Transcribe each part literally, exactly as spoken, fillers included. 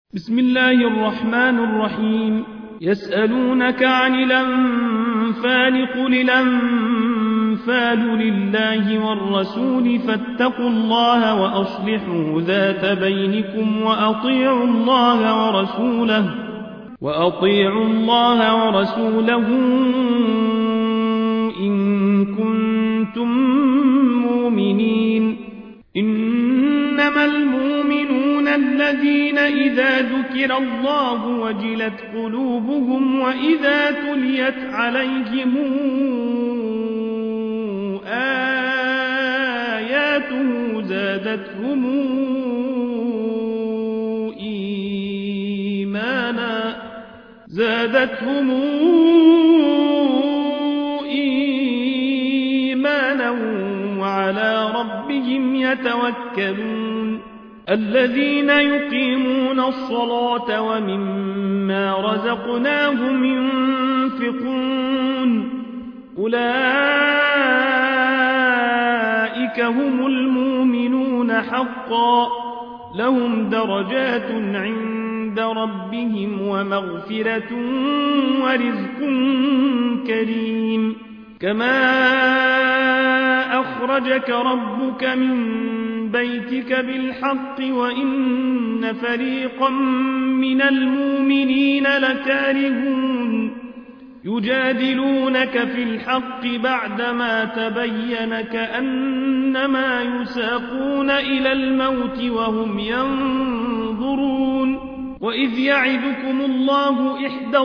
بسم الله الرحمن الرحيم. يسألونك عن الأنفال قل الأنفال لله والرسول فاتقوا الله وأصلحوا ذات بينكم وأطيعوا الله ورسوله وأطيعوا الله ورسوله إن كنتم مؤمنين. إنما المؤمنون الذين إذا ذكر الله وجلت قلوبهم وإذا تليت عليهم آياته زادتهم إيمانا زادتهم إيمانا وعلى ربهم يتوكلون. الذين يقيمون الصلاة ومما رزقناهم ينفقون أولئك هم المؤمنون حقا لهم درجات عند ربهم ومغفرة ورزق كريم. كما أخرجك ربك من بيتك بالحق وإن فريقا من المؤمنين لكارهون يجادلونك في الحق بعدما تبين كأنما يساقون إلى الموت وهم ينظرون. وإذ يعدكم الله إحدى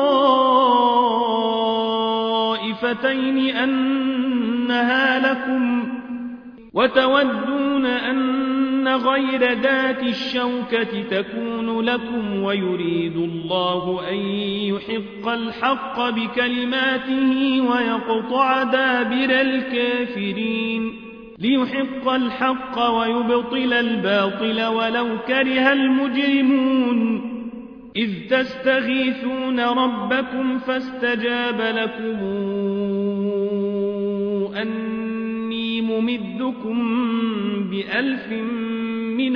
الطائفتين أنها لكم وتودون أن غير ذات الشوكة تكون لكم ويريد الله أن يحق الحق بكلماته ويقطع دابر الكافرين ليحق الحق ويبطل الباطل ولو كره المجرمون. إذ تستغيثون ربكم فاستجاب لكم أن ممدكم بألف من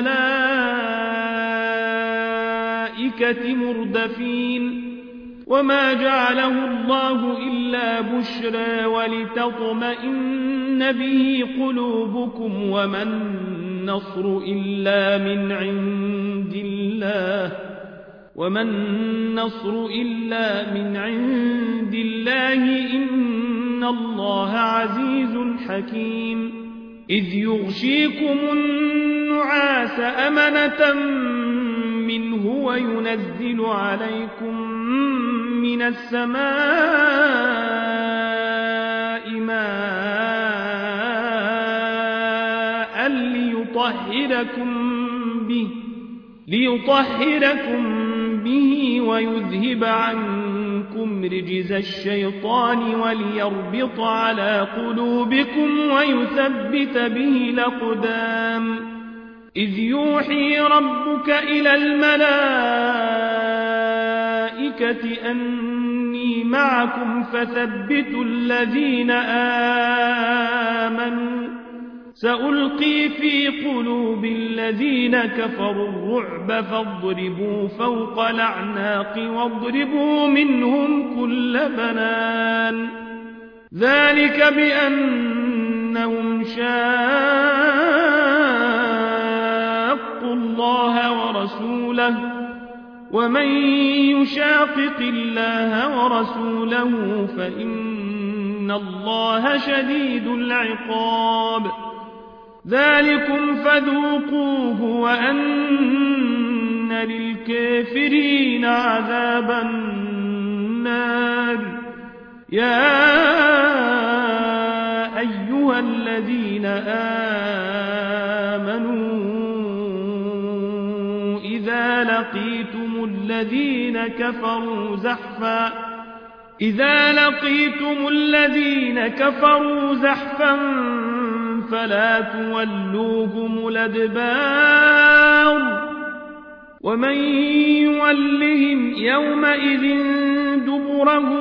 الملائكة مردفين. وما جعله الله إلا بشرى ولتطمئن به قلوبكم وما النصر إلا من عند الله وما النصر إلا من عند الله إن الله عزيز حكيم. إذ يغشيكم النعاس أمنة منه وينزل عليكم من السماء ماء ليطهركم به ليطهركم به ويذهب عنكم رجز الشيطان وليربط على قلوبكم ويثبت به الأقدام. إذ يوحي ربك إلى الملائكة أني معكم فثبتوا الذين آمنوا سألقي في قلوب الذين كفروا الرعب فاضربوا فوق الأعناق واضربوا منهم كل بنان. ذلك بأنهم شاقوا الله ورسوله ومن يشاقق الله ورسوله فإن الله شديد العقاب. ذلكم فذوقوه وأن للكافرين عذاب النار. يا أيها الذين آمنوا إذا لقيتم الذين كفروا زحفا إذا لقيتم الذين كفروا زحفا فلا تولوهم الأدبار ومن يولهم يومئذ دبره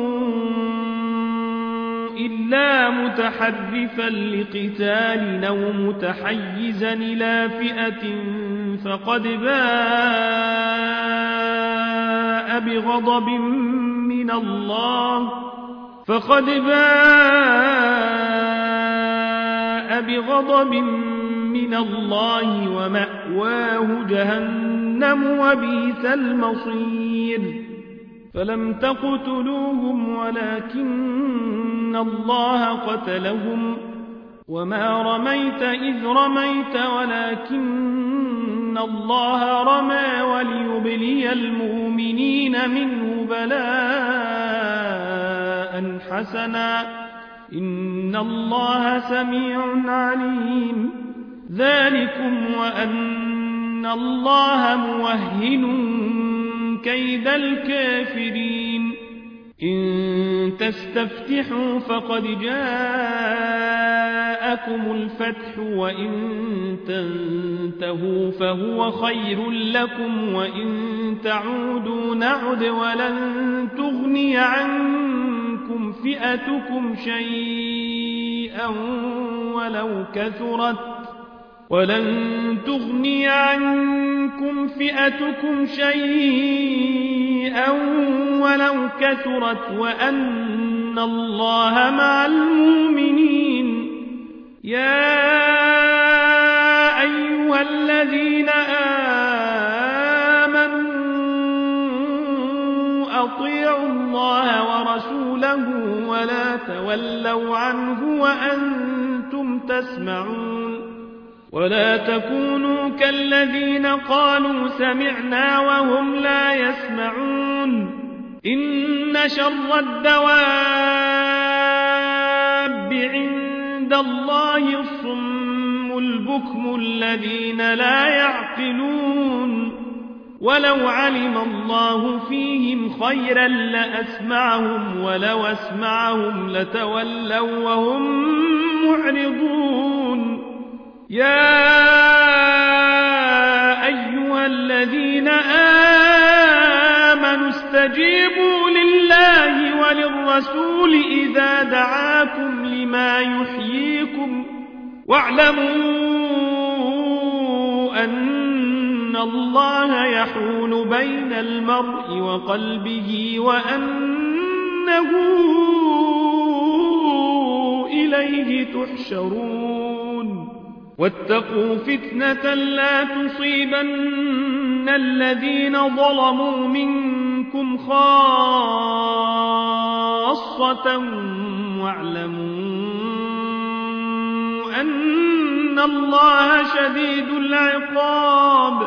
إلا متحرفا لقتال أو متحيزا إلى فئة فقد باء بغضب من الله فقد باء بغضب من الله ومأواه جهنم وبئس المصير فلم تقتلوهم ولكن الله قتلهم وما رميت إذ رميت ولكن الله رمى وليبلي المؤمنين منه بلاء حسنا إن الله سميع عليم ذلكم وأن الله موهن كيد الكافرين إن تستفتحوا فقد جاءكم الفتح وإن تنتهوا فهو خير لكم وإن تعودوا نعد ولن تغني عنكم فئتكم شيئا ولو كثرت ولن تغني عنكم فئتكم شيئا ولو كثرت وأن الله مع المؤمنين يا أيها الذين آمنوا أطيعوا الله ورسوله ولا تولوا عنه وأنتم تسمعون ولا تكونوا كالذين قالوا سمعنا وهم لا يسمعون إن شر الدواب عند الله الصم البكم الذين لا يعقلون ولو علم الله فيهم خيرا لأسمعهم ولو أسمعهم لتولوا وهم معرضون يا أيها الذين آمنوا استجيبوا لله وللرسول إذا دعاكم لما يحييكم واعلموا أن الله يحول بين المرء وقلبه وأنه إليه تحشرون واتقوا فتنة لا تصيبن الذين ظلموا منكم خاصة واعلموا أن الله شديد العقاب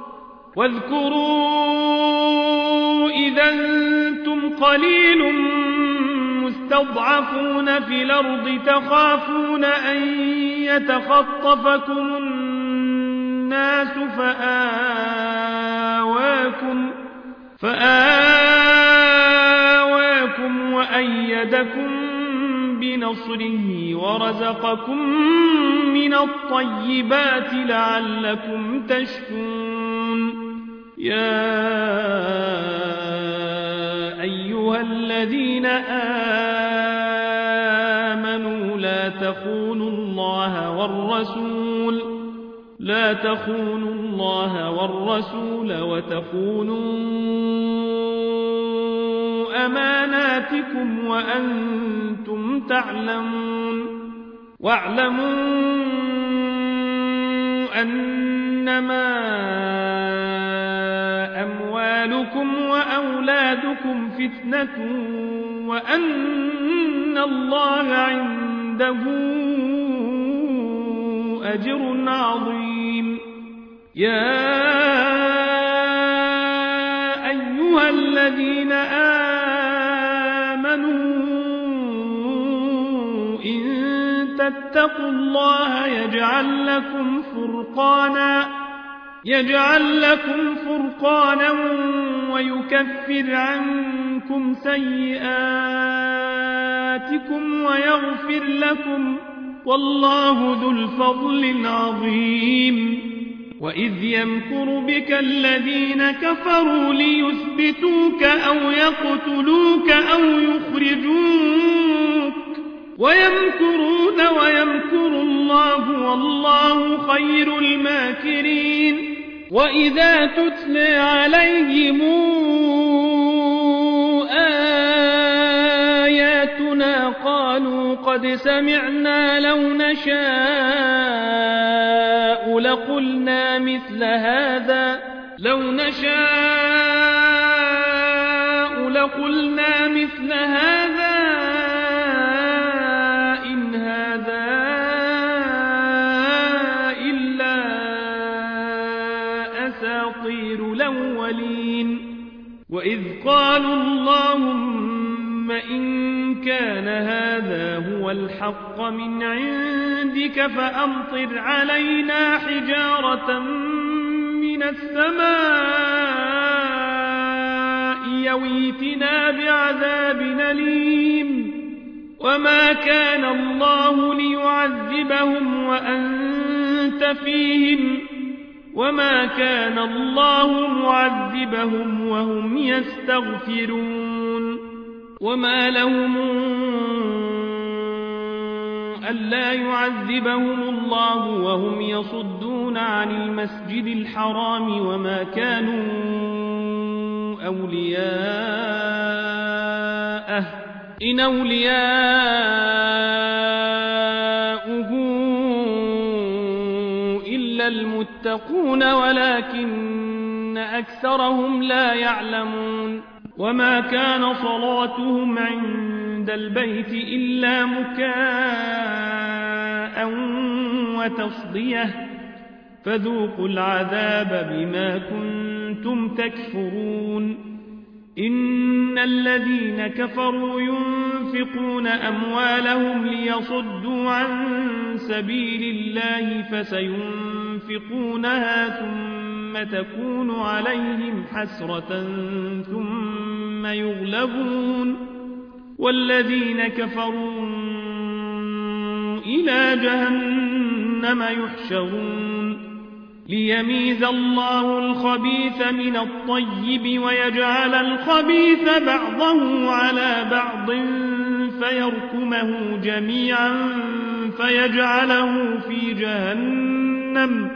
واذكروا إذا أنتم قليل مستضعفون في الأرض تخافون أن يتخطفكم الناس فآواكم, فآواكم وأيدكم بنصره ورزقكم من الطيبات لعلكم تشكرون يا أيها الذين آمنوا لا تخونوا الله والرسول لا تخونوا الله والرسول وتخونوا أماناتكم وأنتم تعلمون واعلموا أنما أموالكم وأولادكم فتنة وأن الله عنده أجر عظيم يا أيها الذين آمنوا إن تتقوا الله يجعل لكم فرقانا يجعل لكم فرقانا ويكفر عنكم سيئاتكم ويغفر لكم والله ذو الفضل العظيم وإذ يمكر بك الذين كفروا ليثبتوك أو يقتلوك أو يخرجوك ويمكرون ويمكر الله والله خير الماكرين وإذا تتلى عليهم قد سمعنا لو نشاء لقلنا مثل هذا لو نشاء لقلنا مثل هذا إن هذا إلا أساطير الأولين وإذ قالوا اللهم إن كان هذا هو الحق من عندك فأمطر علينا حجارة من السماء أو ائتنا بعذاب أليم وما كان الله ليعذبهم وأنت فيهم وما كان الله معذبهم وهم يستغفرون وما لهم ألا يعذبهم الله وهم يصدون عن المسجد الحرام وما كانوا أولياءه إن أولياؤه إلا المتقون ولكن أكثرهم لا يعلمون وما كان صلاتهم عند البيت إلا مكاء وتصدية فذوقوا العذاب بما كنتم تكفرون إن الذين كفروا ينفقون أموالهم ليصدوا عن سبيل الله فسينفقونها ثم تكون عليهم حسرة ثم يغلبون والذين كفروا إلى جهنم يحشرون ليميز الله الخبيث من الطيب ويجعل الخبيث بعضه على بعض فيركمه جميعا فيجعله في جهنم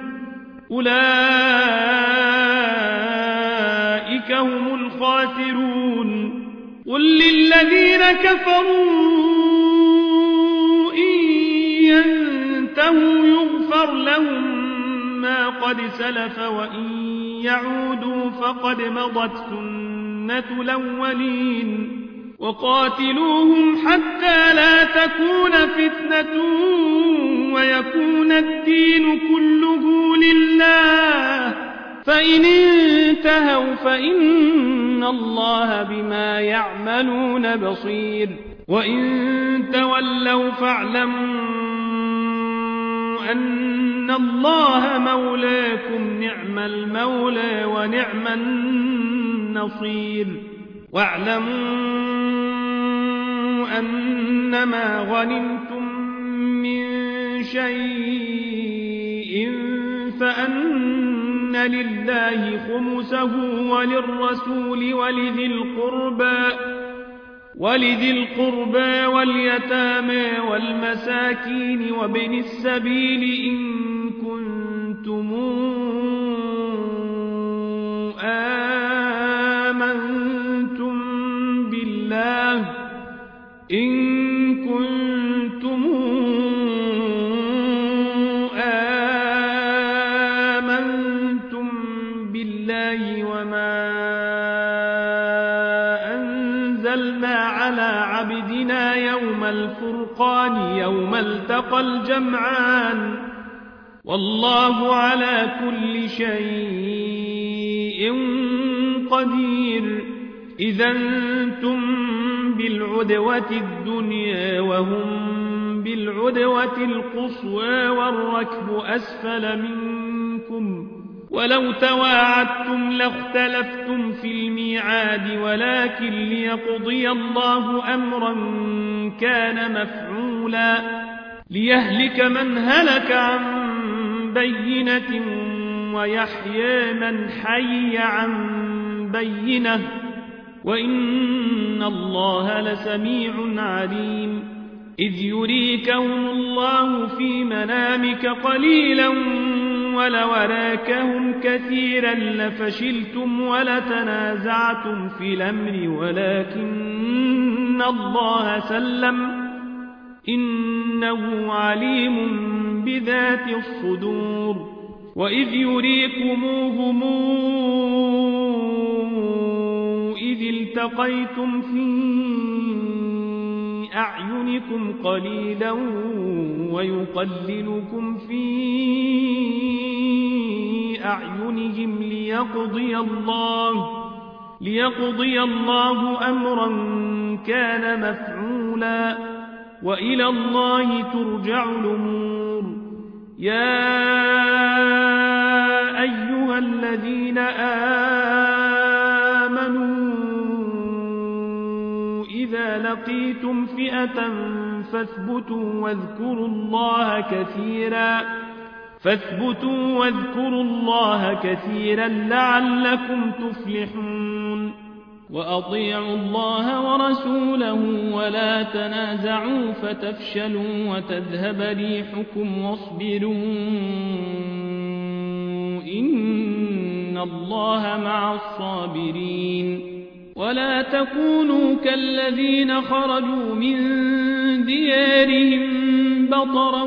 أولئك هم الخاسرون قل للذين كفروا إن ينتهوا يغفر لهم ما قد سلف وإن يعودوا فقد مضت سنة الأولين وقاتلوهم حتى لا تكون فتنة ويكون الدين كله لله فإن انتهوا فإن الله بما يعملون بصير وإن تولوا فاعلموا أن الله مولاكم نعم المولى ونعم النصير واعلموا أنما غنمتم من شيء فأن لله خمسه وللرسول ولذي القربى ولذي القربى واليتامى والمساكين وابن السبيل إن كنتم آمنتم بالله إن كنتم آمنتم بالله وما أنزلنا على عبدنا يوم الفرقان يوم التقى الجمعان والله على كل شيء قدير إذا أنتم بالعدوة الدنيا وهم بالعدوة القصوى والركب أسفل منكم ولو تواعدتم لاختلفتم في الميعاد ولكن ليقضي الله أمرا كان مفعولا ليهلك من هلك عن بينة ويحيى من حي عن بينة وإن الله لسميع عليم إذ يريكهم الله في منامك قليلا ولو أراكهم كثيرا لفشلتم ولتنازعتم في الأمر ولكن الله سلم إنه عليم بذات الصدور وإذ يريكموهم إذ التقيتم في أعينكم قليلا ويقللكم في أعينهم ليقضي الله ليقضي الله أمرا كان مفعولا وإلى الله ترجع الأمور يا أيها الذين آمنوا إذا لقيتم فئة فاثبتوا واذكروا الله كثيرا فاثبتوا واذكروا الله كثيرا لعلكم تفلحون وأطيعوا الله ورسوله ولا تنازعوا فتفشلوا وتذهب ريحكم واصبروا إن الله مع الصابرين ولا تكونوا كالذين خرجوا من ديارهم بطرا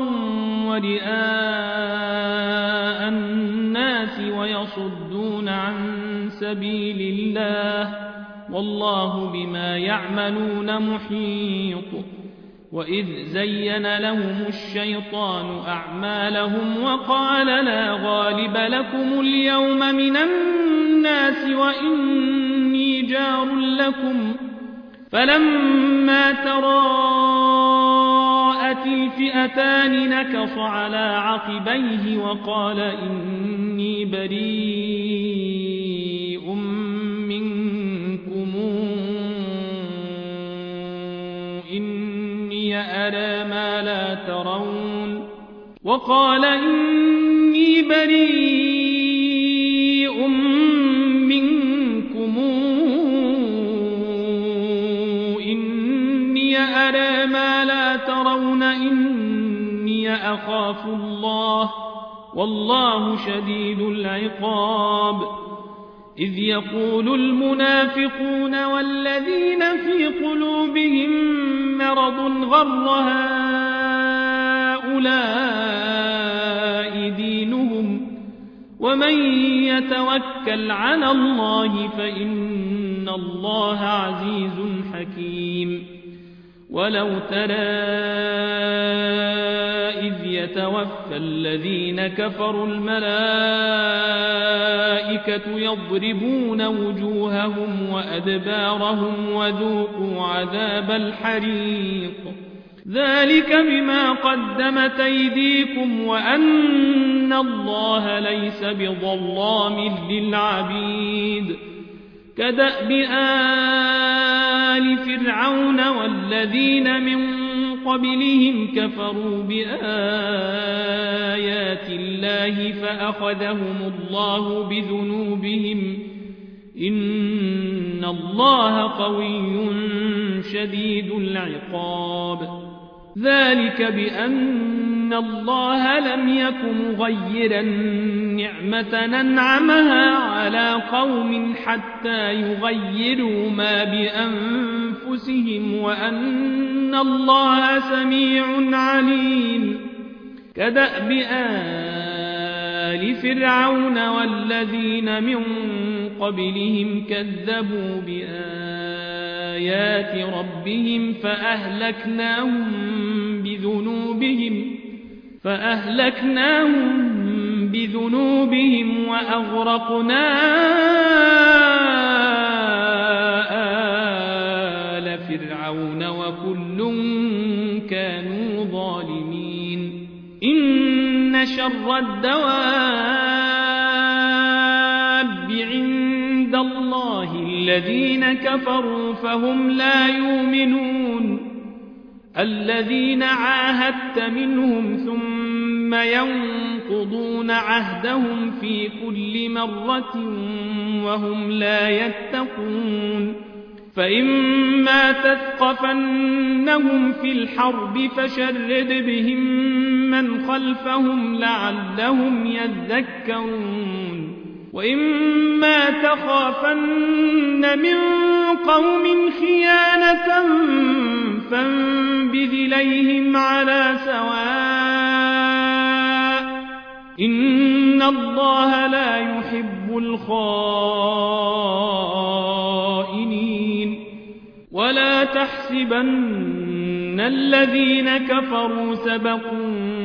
ورئاء الناس ويصدون عن سبيل الله والله بما يعملون محيط وإذ زين لهم الشيطان أعمالهم وقال لا غالب لكم اليوم من الناس وإني جار لكم فلما تراءت الفئتان نكص على عقبيه وقال إني بريء منكم إني أرى ما لا ترون وقال إني بريء منكم إني أرى ما لا ترون إني أخاف الله والله شديد العقاب إذ يقول المنافقون والذين في قلوبهم مرض غر هؤلاء دينهم ومن يتوكل على الله فإن الله عزيز حكيم ولو ترى إذ يتوفى الذين كفروا الملائكة يضربون وجوههم وأدبارهم وذوقوا عذاب الحريق ذلك بما قدمت أيديكم وأن الله ليس بظلام للعبيد كدأب آل فرعون والذين من قبلهم كفروا بآيات الله فأخذهم الله بذنوبهم إن الله قوي شديد العقاب ذلك بأن الله لم يك مغيرا نعمة أنعمها على قوم حتى يغيروا ما بأنفسهم وأن الله سميع عليم كدأب آل فرعون والذين من قبلهم كذبوا بآيات ربهم فأهلكناهم بذنوبهم فأهلكناهم بذنوبهم وأغرقنا آل فرعون وكل كانوا ظالمين إن شر الدواب عند الله الذين كفروا فهم لا يؤمنون الذين عاهدت منهم ثم ينقضون عهدهم في كل مرة وهم لا يتقون فإما تثقفنهم في الحرب فشرد بهم من خلفهم لعلهم يذكرون وإما تخافن من قوم خيانة فانبذ إليهم على سواء إن الله لا يحب الخائنين ولا تحسبن الذين كفروا سبقوا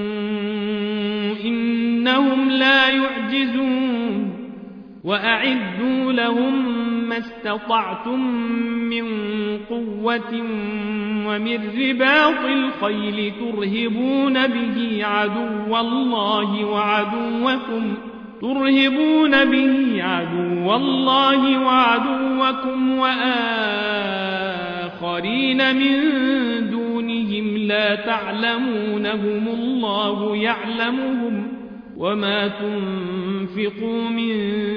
إنهم لا يعجزون وأعدوا لهم ما استطعتم من قوة ومن رباط الخيل ترهبون به عدو الله وعدوكم ترهبون به عدو الله وعدوكم وآخرين من دونهم لا تعلمونهم الله يعلمهم وما تنفقوا من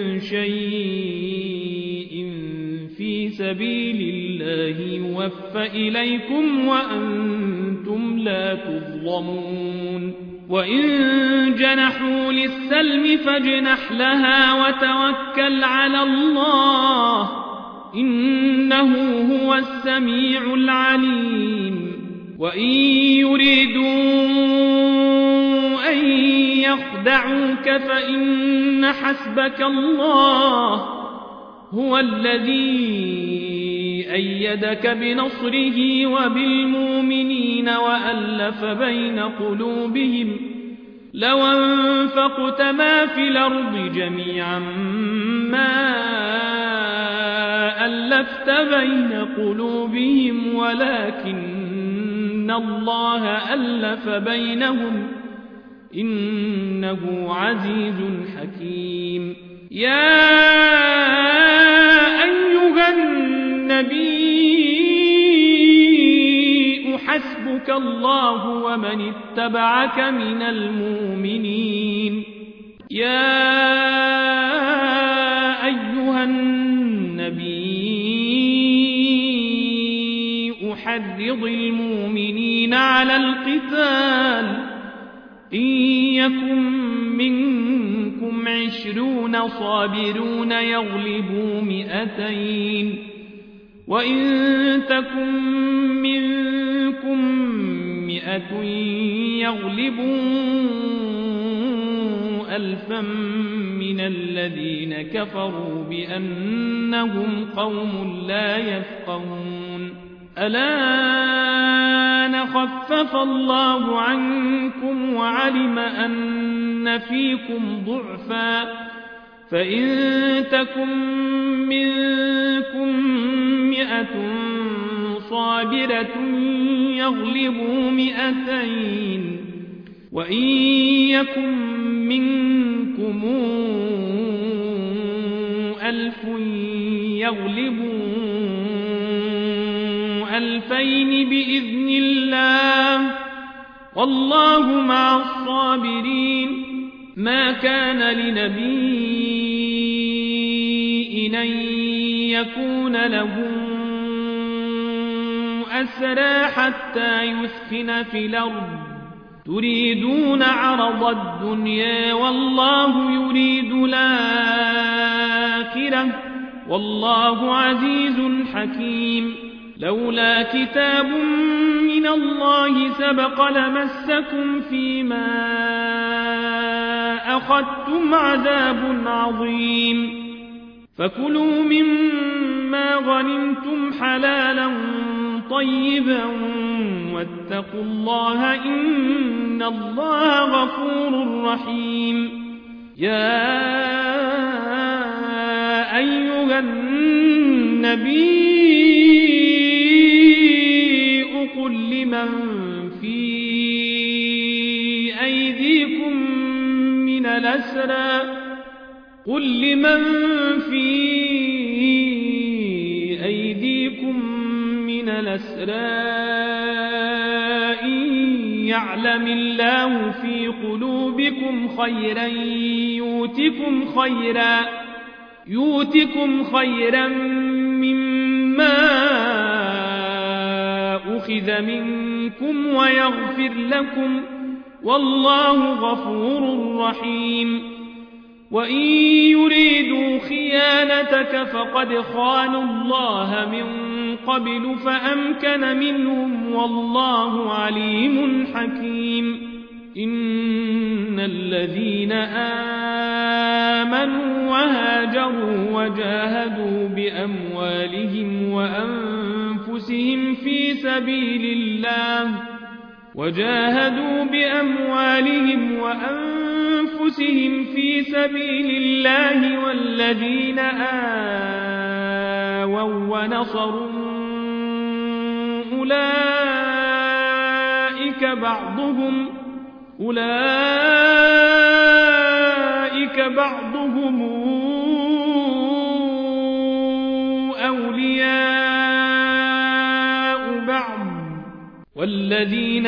شيء في سبيل الله يوفى إليكم وأنتم لا تظلمون وإن جنحوا للسلم فاجنح لها وتوكل على الله إنه هو السميع العليم وإن يريدوا أن يخدعوك فإن حسبك الله هو الذي أيدك بنصره وبالمؤمنين وألف بين قلوبهم لو أنفقت ما في الأرض جميعا ما ألفت بين قلوبهم ولكن الله ألف بينهم إنه عزيز حكيم يا أيها النبي حسبك الله ومن اتبعك من المؤمنين يا أيها النبي أحرض المؤمنين على القتال إن يكن منكم عشرون صابرون يغلبوا مئتين وإن تكن منكم مئة يغلبوا ألفا من الذين كفروا بأنهم قوم لا يفقهون الآن خفف الله عنكم وعلم أن فيكم ضعفا فإن تكن منكم مئة صابرة يغلبوا مئتين وإن يكن منكم ألف يغلبوا ألفين بإذن الله والله مع الصابرين ما كان لنبي أن يكون له أسرى حتى يثخن في الأرض تريدون عرض الدنيا والله يريد الآخرة والله عزيز حكيم لولا كتاب من الله سبق لمسكم فيما أخذتم عذاب عظيم فكلوا مما غنمتم حلالا طيبا واتقوا الله إن الله غفور رحيم يا أيها النبي قل لمن في أيديكم من الأسرى قل لمن في أيديكم من الأسرى إن يعلم الله في قلوبكم خيرا يؤتكم خيرا يؤتكم خيرا مما أخذ منكم ويغفر لكم والله غفور رحيم وإن يريدوا خيانتك فقد خانوا الله من قبل فأمكن منهم والله عليم حكيم إن الذين آمنوا وهاجروا وجاهدوا بأموالهم وأنفسهم في سبيل الله وجاهدوا بأموالهم وأنفسهم في سبيل الله والذين آووا ونصروا أولئك بعضهم أولئك بعضهم أولياء بعض والذين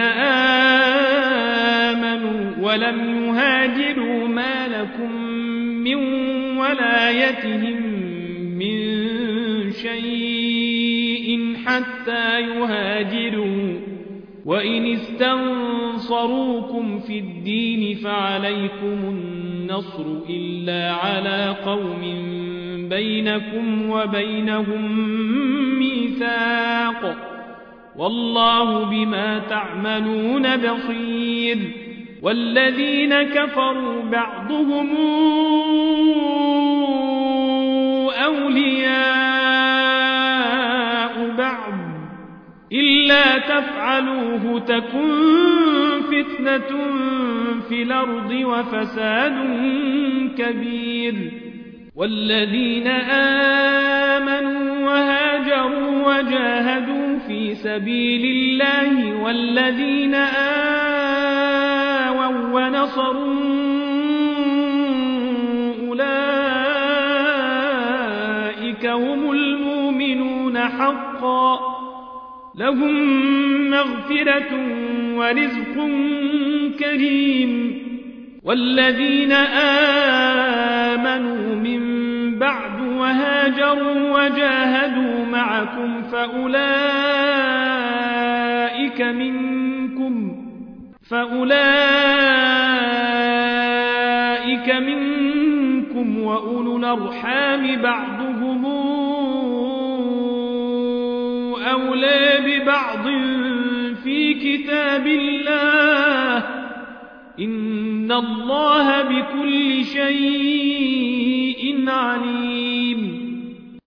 آمنوا ولم يهاجروا ما لكم من ولايتهم من شيء حتى يهاجروا وإن استنصروكم في الدين فعليكم النصر إلا على قوم بينكم وبينهم ميثاق والله بما تعملون بصير والذين كفروا بعضهم أولياء بعض إلا تفعلوه تكن فتنة في الأرض وفساد كبير والذين آمنوا وهاجروا وجاهدوا في سبيل الله والذين آووا ونصروا أولئك هم المؤمنون حقا لهم مغفرة ورزق كريم والذين آمنوا من بعد وهاجروا وجاهدوا معكم فأولئك منكم فأولئك منكم وأولو الأرحام بعضهم أولى ببعض في كتاب الله إن الله بكل شيء عليم